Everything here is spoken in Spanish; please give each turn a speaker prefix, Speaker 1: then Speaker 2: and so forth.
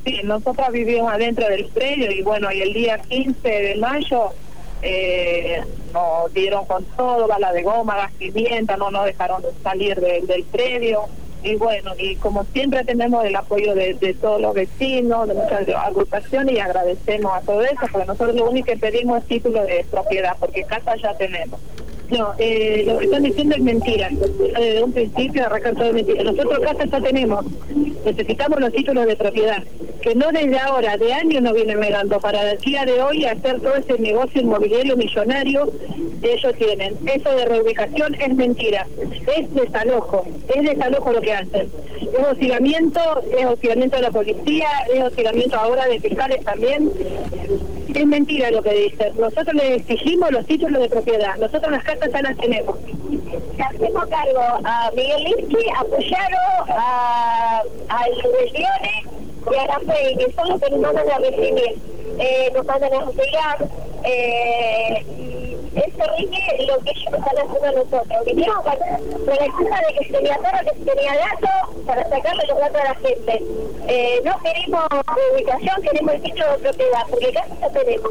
Speaker 1: Sí, nosotros vivimos adentro del predio y bueno, y el día 15 de mayo nos dieron con todo, bala de goma, gas pimienta, no nos dejaron salir del predio. Y bueno, y como siempre tenemos el apoyo de todos los vecinos, de muchas agrupaciones, y agradecemos a todo eso, porque nosotros lo único que pedimos es título de propiedad, porque casa ya tenemos. No, lo que están diciendo es mentira. Desde un principio arrancan todo es mentira. Nosotros casa ya tenemos, necesitamos los títulos de propiedad, que no desde ahora, de años nos vienen mirando para el día de hoy hacer todo ese negocio inmobiliario millonario que ellos tienen. Eso de reubicación es mentira, es desalojo lo que hacen. Es hostigamiento de la policía, es hostigamiento ahora de fiscales también. Es mentira lo que dicen. Nosotros les exigimos los títulos de propiedad. Nosotros las casas ya las tenemos.
Speaker 2: Le hacemos cargo a Miguel Linsky, a Puyaro, a Leone y a la FEI, que son los que nos mandan a recibir. Nos mandan a hostigar. Es terrible lo que ellos están haciendo a nosotros. Vinieron con la excusa de que tenía perro, que tenía gato, para sacarle los gatos a la gente. No queremos ubicación, queremos el título de propiedad, porque casi no tenemos.